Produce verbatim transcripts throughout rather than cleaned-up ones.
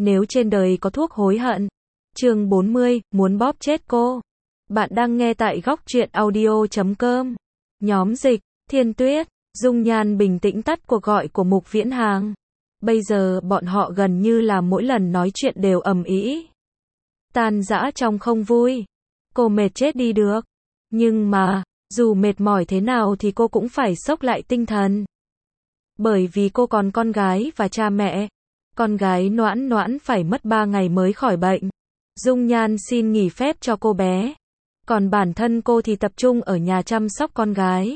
Nếu trên đời có thuốc hối hận. Chương bốn mươi, muốn bóp chết cô. Bạn đang nghe tại góc truyện audio chấm com. Nhóm dịch, Thiên Tuyết, Dung Nhan bình tĩnh tắt cuộc gọi của Mục Viễn Hàng. Bây giờ bọn họ gần như là mỗi lần nói chuyện đều ầm ĩ, tan rã trong không vui. Cô mệt chết đi được. Nhưng mà, dù mệt mỏi thế nào thì cô cũng phải xốc lại tinh thần. Bởi vì cô còn con gái và cha mẹ. Con gái Noãn Noãn phải mất ba ngày mới khỏi bệnh. Dung Nhan xin nghỉ phép cho cô bé. Còn bản thân cô thì tập trung ở nhà chăm sóc con gái.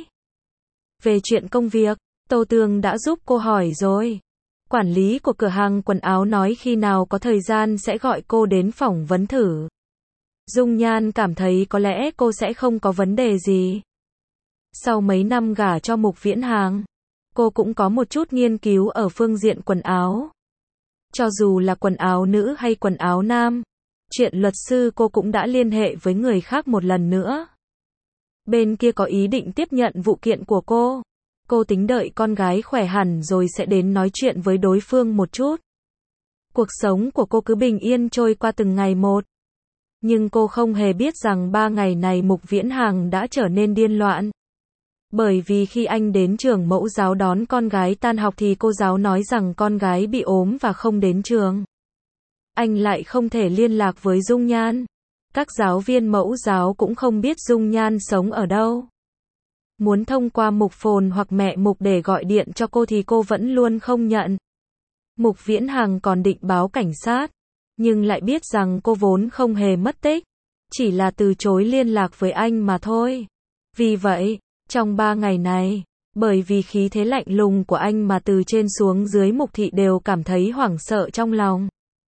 Về chuyện công việc, Tô Tường đã giúp cô hỏi rồi. Quản lý của cửa hàng quần áo nói khi nào có thời gian sẽ gọi cô đến phỏng vấn thử. Dung Nhan cảm thấy có lẽ cô sẽ không có vấn đề gì. Sau mấy năm gả cho Mục Viễn Hàng, cô cũng có một chút nghiên cứu ở phương diện quần áo. Cho dù là quần áo nữ hay quần áo nam, chuyện luật sư cô cũng đã liên hệ với người khác một lần nữa. Bên kia có ý định tiếp nhận vụ kiện của cô. Cô tính đợi con gái khỏe hẳn rồi sẽ đến nói chuyện với đối phương một chút. Cuộc sống của cô cứ bình yên trôi qua từng ngày một. Nhưng cô không hề biết rằng ba ngày này Mục Viễn Hàng đã trở nên điên loạn. Bởi vì khi anh đến trường mẫu giáo đón con gái tan học thì cô giáo nói rằng con gái bị ốm và không đến trường. Anh lại không thể liên lạc với Dung Nhan. Các giáo viên mẫu giáo cũng không biết Dung Nhan sống ở đâu. Muốn thông qua Mục Phồn hoặc mẹ Mục để gọi điện cho cô thì cô vẫn luôn không nhận. Mục Viễn Hàng còn định báo cảnh sát, nhưng lại biết rằng cô vốn không hề mất tích, chỉ là từ chối liên lạc với anh mà thôi. Vì vậy, trong ba ngày này, bởi vì khí thế lạnh lùng của anh mà từ trên xuống dưới Mục thị đều cảm thấy hoảng sợ trong lòng.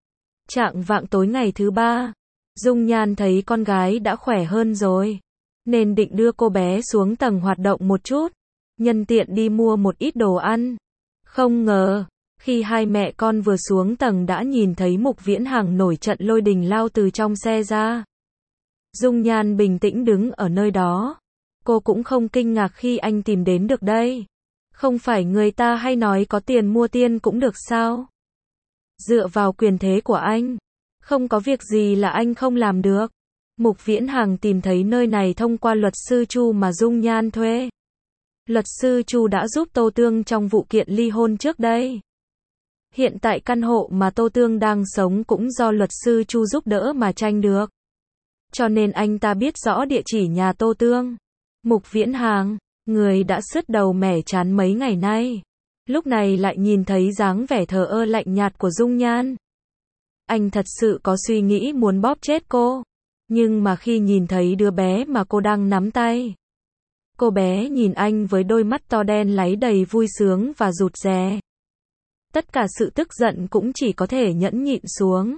Chạng vạng tối ngày thứ ba, Dung Nhan thấy con gái đã khỏe hơn rồi, nên định đưa cô bé xuống tầng hoạt động một chút, nhân tiện đi mua một ít đồ ăn. Không ngờ, khi hai mẹ con vừa xuống tầng đã nhìn thấy Mục Viễn Hàng nổi trận lôi đình lao từ trong xe ra. Dung Nhan bình tĩnh đứng ở nơi đó. Cô cũng không kinh ngạc khi anh tìm đến được đây. Không phải người ta hay nói có tiền mua tiên cũng được sao? Dựa vào quyền thế của anh, không có việc gì là anh không làm được. Mục Viễn Hàng tìm thấy nơi này thông qua luật sư Chu mà Dung Nhan thuê. Luật sư Chu đã giúp Tô Tương trong vụ kiện ly hôn trước đây. Hiện tại căn hộ mà Tô Tương đang sống cũng do luật sư Chu giúp đỡ mà tranh được. Cho nên anh ta biết rõ địa chỉ nhà Tô Tương. Mục Viễn Hàng, người đã sứt đầu mẻ chán mấy ngày nay, lúc này lại nhìn thấy dáng vẻ thờ ơ lạnh nhạt của Dung Nhan. Anh thật sự có suy nghĩ muốn bóp chết cô. Nhưng mà khi nhìn thấy đứa bé mà cô đang nắm tay, cô bé nhìn anh với đôi mắt to đen láy đầy vui sướng và rụt rè. Tất cả sự tức giận cũng chỉ có thể nhẫn nhịn xuống.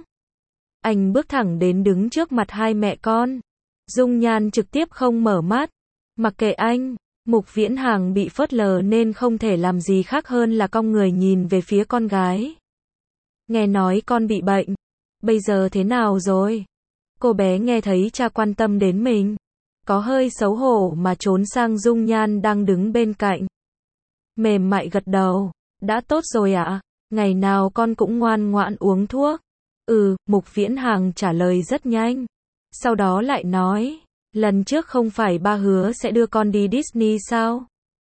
Anh bước thẳng đến đứng trước mặt hai mẹ con. Dung Nhan trực tiếp không mở mắt. Mặc kệ anh, Mục Viễn Hàng bị phớt lờ nên không thể làm gì khác hơn là cong người nhìn về phía con gái. Nghe nói con bị bệnh. Bây giờ thế nào rồi? Cô bé nghe thấy cha quan tâm đến mình, có hơi xấu hổ mà trốn sang Dung Nhan đang đứng bên cạnh. Mềm mại gật đầu. Đã tốt rồi ạ. À? Ngày nào con cũng ngoan ngoãn uống thuốc. Ừ, Mục Viễn Hàng trả lời rất nhanh. Sau đó lại nói, lần trước không phải ba hứa sẽ đưa con đi Disney sao?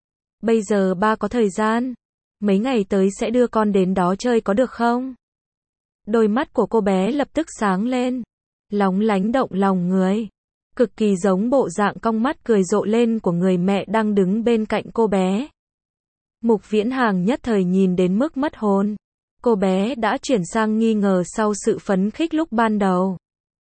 Bây giờ ba có thời gian. Mấy ngày tới sẽ đưa con đến đó chơi có được không? Đôi mắt của cô bé lập tức sáng lên, lóng lánh động lòng người. Cực kỳ giống bộ dạng cong mắt cười rộ lên của người mẹ đang đứng bên cạnh cô bé. Mục Viễn Hàng nhất thời nhìn đến mức mất hồn. Cô bé đã chuyển sang nghi ngờ sau sự phấn khích lúc ban đầu.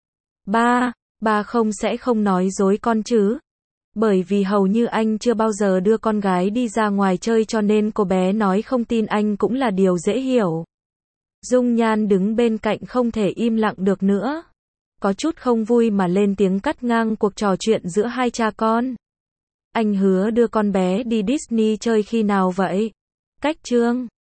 Ba, ba không sẽ không nói dối con chứ? Bởi vì hầu như anh chưa bao giờ đưa con gái đi ra ngoài chơi cho nên cô bé nói không tin anh cũng là điều dễ hiểu. Dung Nhan đứng bên cạnh không thể im lặng được nữa. Có chút không vui mà lên tiếng cắt ngang cuộc trò chuyện giữa hai cha con. Anh hứa đưa con bé đi Disney chơi khi nào vậy? Cách chương